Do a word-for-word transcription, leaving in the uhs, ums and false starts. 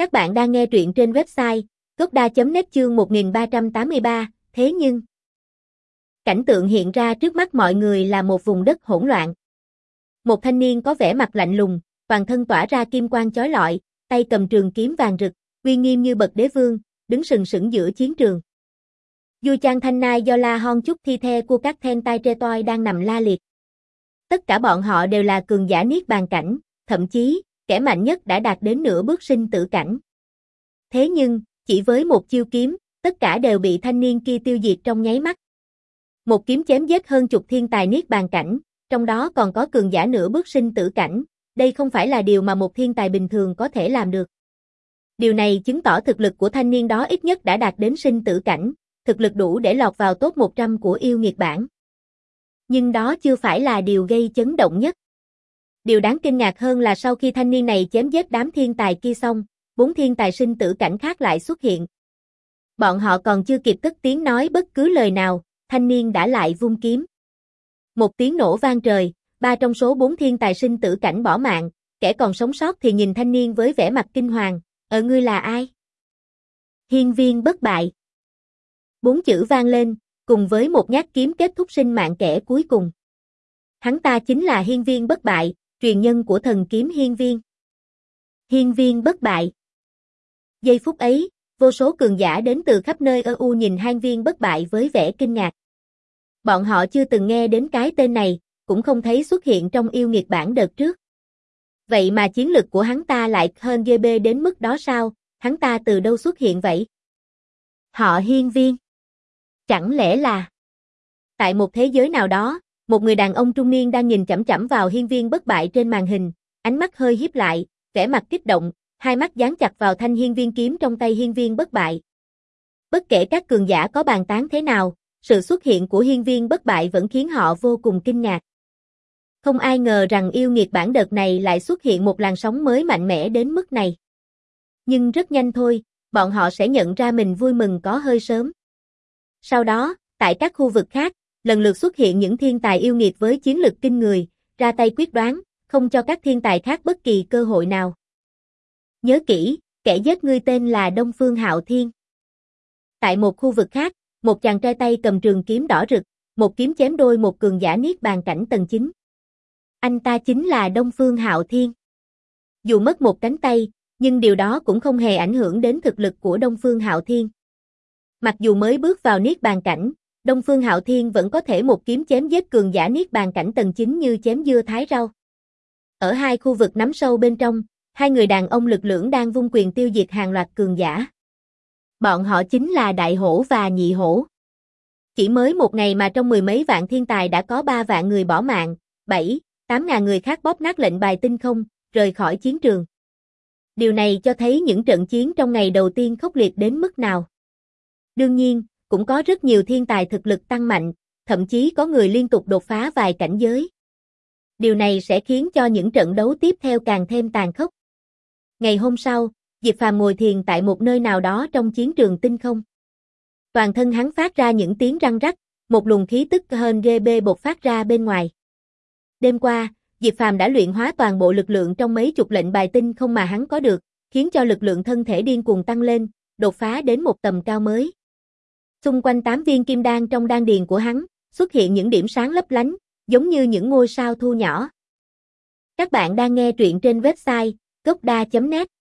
Các bạn đang nghe truyện trên website gocda chấm net chương một nghìn ba trăm tám mươi ba, thế nhưng cảnh tượng hiện ra trước mắt mọi người là một vùng đất hỗn loạn. Một thanh niên có vẻ mặt lạnh lùng, toàn thân tỏa ra kim quang chói lọi, tay cầm trường kiếm vàng rực, uy nghiêm như bậc đế vương, đứng sừng sững giữa chiến trường. Du Chan Thanh Nai do La Hon Chúc thi thể của các Then Tai Tre Toi đang nằm la liệt. Tất cả bọn họ đều là cường giả niết bàn cảnh, thậm chí, kẻ mạnh nhất đã đạt đến nửa bước sinh tử cảnh. Thế nhưng, chỉ với một chiêu kiếm, tất cả đều bị thanh niên kia tiêu diệt trong nháy mắt. Một kiếm chém giết hơn chục thiên tài niết bàn cảnh, trong đó còn có cường giả nửa bước sinh tử cảnh, đây không phải là điều mà một thiên tài bình thường có thể làm được. Điều này chứng tỏ thực lực của thanh niên đó ít nhất đã đạt đến sinh tử cảnh, thực lực đủ để lọt vào top một trăm của yêu nghiệt bảng. Nhưng đó chưa phải là điều gây chấn động nhất. Điều đáng kinh ngạc hơn là sau khi thanh niên này chém giết đám thiên tài kia xong, bốn thiên tài sinh tử cảnh khác lại xuất hiện. Bọn họ còn chưa kịp cất tiếng nói bất cứ lời nào, thanh niên đã lại vung kiếm. Một tiếng nổ vang trời, ba trong số bốn thiên tài sinh tử cảnh bỏ mạng, kẻ còn sống sót thì nhìn thanh niên với vẻ mặt kinh hoàng, "Ờ ngươi là ai?" "Hiên viên bất bại." Bốn chữ vang lên, cùng với một nhát kiếm kết thúc sinh mạng kẻ cuối cùng. Hắn ta chính là Hiên viên bất bại, truyền nhân của thần kiếm Hiên viên. Hiên viên bất bại. Giây phút ấy, vô số cường giả đến từ khắp nơi ơ u nhìn Hiên viên bất bại với vẻ kinh ngạc. Bọn họ chưa từng nghe đến cái tên này, cũng không thấy xuất hiện trong yêu nghiệt bảng đợt trước. Vậy mà chiến lực của hắn ta lại hơn giê bê đến mức đó sao, hắn ta từ đâu xuất hiện vậy? Họ Hiên viên. Chẳng lẽ là... Tại một thế giới nào đó, một người đàn ông trung niên đang nhìn chằm chằm vào hiên viên bất bại trên màn hình, ánh mắt hơi híp lại, vẻ mặt kích động, hai mắt dán chặt vào thanh hiên viên kiếm trong tay hiên viên bất bại. Bất kể các cường giả có bàn tán thế nào, sự xuất hiện của hiên viên bất bại vẫn khiến họ vô cùng kinh ngạc. Không ai ngờ rằng yêu nghiệt bảng đợt này lại xuất hiện một làn sóng mới mạnh mẽ đến mức này. Nhưng rất nhanh thôi, bọn họ sẽ nhận ra mình vui mừng có hơi sớm. Sau đó, tại các khu vực khác, lần lượt xuất hiện những thiên tài yêu nghiệt với chiến lực kinh người, ra tay quyết đoán, không cho các thiên tài khác bất kỳ cơ hội nào. Nhớ kỹ, kẻ giết ngươi tên là Đông Phương Hạo Thiên. Tại một khu vực khác, một chàng trai tay cầm trường kiếm đỏ rực, một kiếm chém đôi một cường giả niết bàn cảnh tầng chín. Anh ta chính là Đông Phương Hạo Thiên. Dù mất một cánh tay, nhưng điều đó cũng không hề ảnh hưởng đến thực lực của Đông Phương Hạo Thiên. Mặc dù mới bước vào niết bàn cảnh, Đông Phương Hạo Thiên vẫn có thể một kiếm chém giết cường giả niết bàn cảnh tầng chín như chém dưa thái rau. Ở hai khu vực nắm sâu bên trong, hai người đàn ông lực lưỡng đang vung quyền tiêu diệt hàng loạt cường giả. Bọn họ chính là Đại Hổ và Nhị Hổ. Chỉ mới một ngày mà trong mười mấy vạn thiên tài đã có ba vạn người bỏ mạng, bảy, tám ngàn người khác bóp nát lệnh bài tinh không, rời khỏi chiến trường. Điều này cho thấy những trận chiến trong ngày đầu tiên khốc liệt đến mức nào. Đương nhiên, cũng có rất nhiều thiên tài thực lực tăng mạnh, thậm chí có người liên tục đột phá vài cảnh giới. Điều này sẽ khiến cho những trận đấu tiếp theo càng thêm tàn khốc. Ngày hôm sau, Diệp Phàm ngồi thiền tại một nơi nào đó trong chiến trường tinh không. Toàn thân hắn phát ra những tiếng răng rắc, một luồng khí tức hơn giê bê bộc phát ra bên ngoài. Đêm qua, Diệp Phàm đã luyện hóa toàn bộ lực lượng trong mấy chục lệnh bài tinh không mà hắn có được, khiến cho lực lượng thân thể điên cuồng tăng lên, đột phá đến một tầm cao mới. Xung quanh tám viên kim đan trong đan điền của hắn, xuất hiện những điểm sáng lấp lánh, giống như những ngôi sao thu nhỏ. Các bạn đang nghe truyện trên website gocda chấm net.